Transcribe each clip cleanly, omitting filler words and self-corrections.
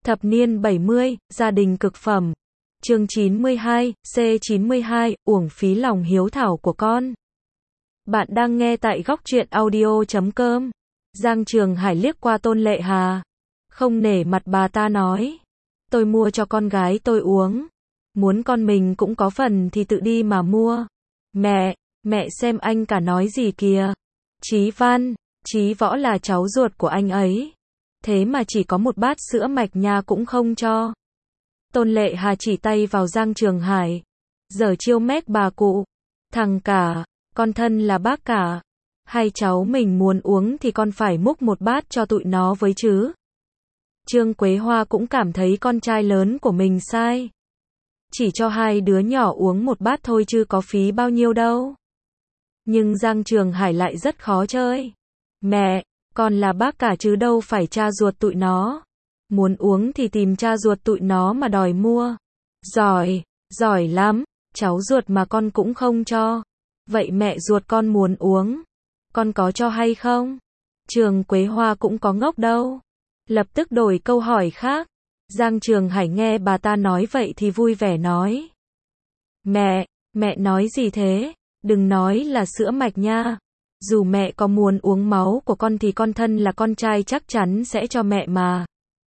Thập niên 70, gia đình cực phẩm. Chương 92, C92, uổng phí lòng hiếu thảo của con. Bạn đang nghe tại góc truyện audio.com. Giang Trường Hải liếc qua Tôn Lệ Hà. Không nể mặt bà ta nói. Tôi mua cho con gái tôi uống. Muốn con mình cũng có phần thì tự đi mà mua. Mẹ xem anh cả nói gì kìa. Chí Văn, Chí Võ là cháu ruột của anh ấy. Thế mà chỉ có một bát sữa mạch nha cũng không cho. Tôn Lệ Hà chỉ tay vào Giang Trường Hải. Giờ chiêu mét bà cụ. Thằng cả, con thân là bác cả. Hay cháu mình muốn uống thì con phải múc một bát cho tụi nó với chứ. Trương Quế Hoa cũng cảm thấy con trai lớn của mình sai. Chỉ cho hai đứa nhỏ uống một bát thôi chứ có phí bao nhiêu đâu. Nhưng Giang Trường Hải lại rất khó chơi. Mẹ, con là bác cả chứ đâu phải cha ruột tụi nó. Muốn uống thì tìm cha ruột tụi nó mà đòi mua. Giỏi lắm, cháu ruột mà con cũng không cho. Vậy mẹ ruột con muốn uống, con có cho hay không? Trương Quế Hoa cũng có ngốc đâu. Lập tức đổi câu hỏi khác. Giang Trường Hải nghe bà ta nói vậy thì vui vẻ nói. Mẹ nói gì thế? Đừng nói là sữa mạch nha. Dù mẹ có muốn uống máu của con thì con thân là con trai chắc chắn sẽ cho mẹ mà.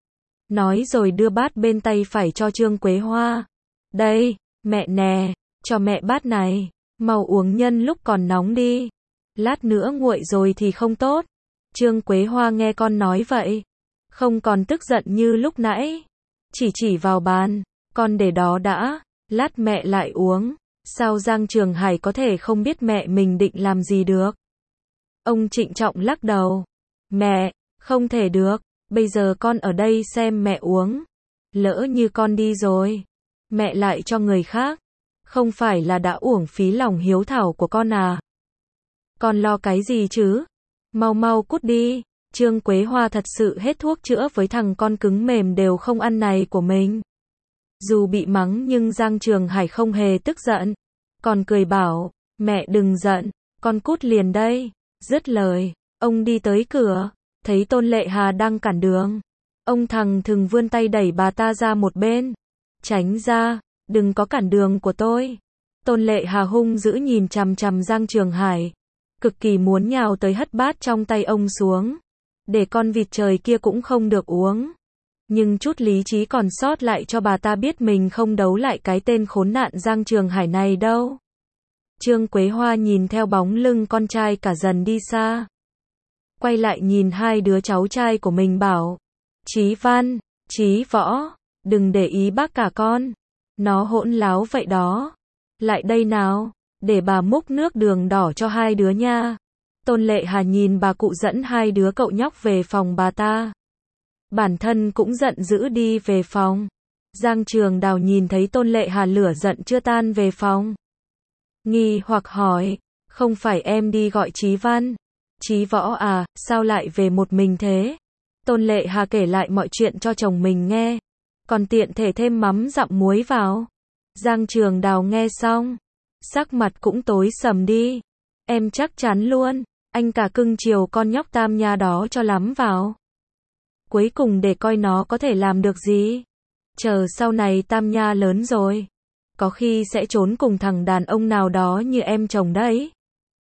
Nói rồi đưa bát bên tay phải cho Trương Quế Hoa. Đây, mẹ nè, cho mẹ bát này. Mau uống nhân lúc còn nóng đi. Lát nữa nguội rồi thì không tốt. Trương Quế Hoa nghe con nói vậy. Không còn tức giận như lúc nãy. Chỉ vào bàn. Con để đó đã. Lát mẹ lại uống. Sao Giang Trường Hải có thể không biết mẹ mình định làm gì được? Ông trịnh trọng lắc đầu. Mẹ, không thể được. Bây giờ con ở đây xem mẹ uống. Lỡ như con đi rồi, mẹ lại cho người khác. Không phải là đã uổng phí lòng hiếu thảo của con à? Con lo cái gì chứ? Mau cút đi. Trương Quế Hoa thật sự hết thuốc chữa với thằng con cứng mềm đều không ăn này của mình. Dù bị mắng nhưng Giang Trường Hải không hề tức giận. Còn cười bảo, mẹ đừng giận, con cút liền đây. Dứt lời, ông đi tới cửa, thấy Tôn Lệ Hà đang cản đường. Ông thằng thừng vươn tay đẩy bà ta ra một bên. Tránh ra, đừng có cản đường của tôi. Tôn Lệ Hà hung dữ nhìn chằm chằm Giang Trường Hải. Cực kỳ muốn nhào tới hất bát trong tay ông xuống. Để con vịt trời kia cũng không được uống. Nhưng chút lý trí còn sót lại cho bà ta biết mình không đấu lại cái tên khốn nạn Giang Trường Hải này đâu. Trương Quế Hoa nhìn theo bóng lưng con trai cả dần đi xa. Quay lại nhìn hai đứa cháu trai của mình bảo. Chí Văn, Chí Võ, đừng để ý bác cả con. Nó hỗn láo vậy đó. Lại đây nào, để bà múc nước đường đỏ cho hai đứa nha. Tôn Lệ Hà nhìn bà cụ dẫn hai đứa cậu nhóc về phòng bà ta. Bản thân cũng giận dữ đi về phòng. Giang Trường Đào nhìn thấy Tôn Lệ Hà lửa giận chưa tan về phòng. Nghi hoặc hỏi, không phải em đi gọi Chí Văn, Chí Võ à, sao lại về một mình thế? Tôn Lệ Hà kể lại mọi chuyện cho chồng mình nghe, còn tiện thể thêm mắm dặm muối vào. Giang Trường Đào nghe xong, sắc mặt cũng tối sầm đi. Em chắc chắn luôn, anh cả cưng chiều con nhóc Tam Nha đó cho lắm vào. Cuối cùng để coi nó có thể làm được gì. Chờ sau này Tam Nha lớn rồi, có khi sẽ trốn cùng thằng đàn ông nào đó như em chồng đấy.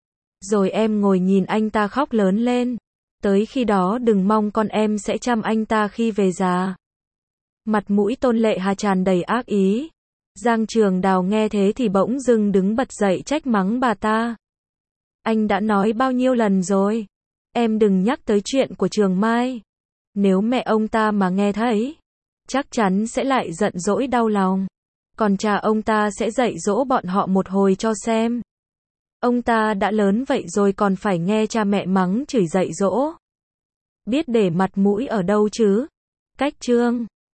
Rồi em ngồi nhìn anh ta khóc lớn lên. Tới khi đó đừng mong con em sẽ chăm anh ta khi về già. Mặt mũi Tôn Lệ Hà tràn đầy ác ý. Giang Trường Đào nghe thế thì bỗng dưng đứng bật dậy trách mắng bà ta. Anh đã nói bao nhiêu lần rồi. Em đừng nhắc tới chuyện của Trường Mai. Nếu mẹ ông ta mà nghe thấy, chắc chắn sẽ lại giận dỗi đau lòng. Còn cha ông ta sẽ dạy dỗ bọn họ một hồi cho xem. Ông ta đã lớn vậy rồi còn phải nghe cha mẹ mắng chửi dạy dỗ. Biết để mặt mũi ở đâu chứ? Cách chương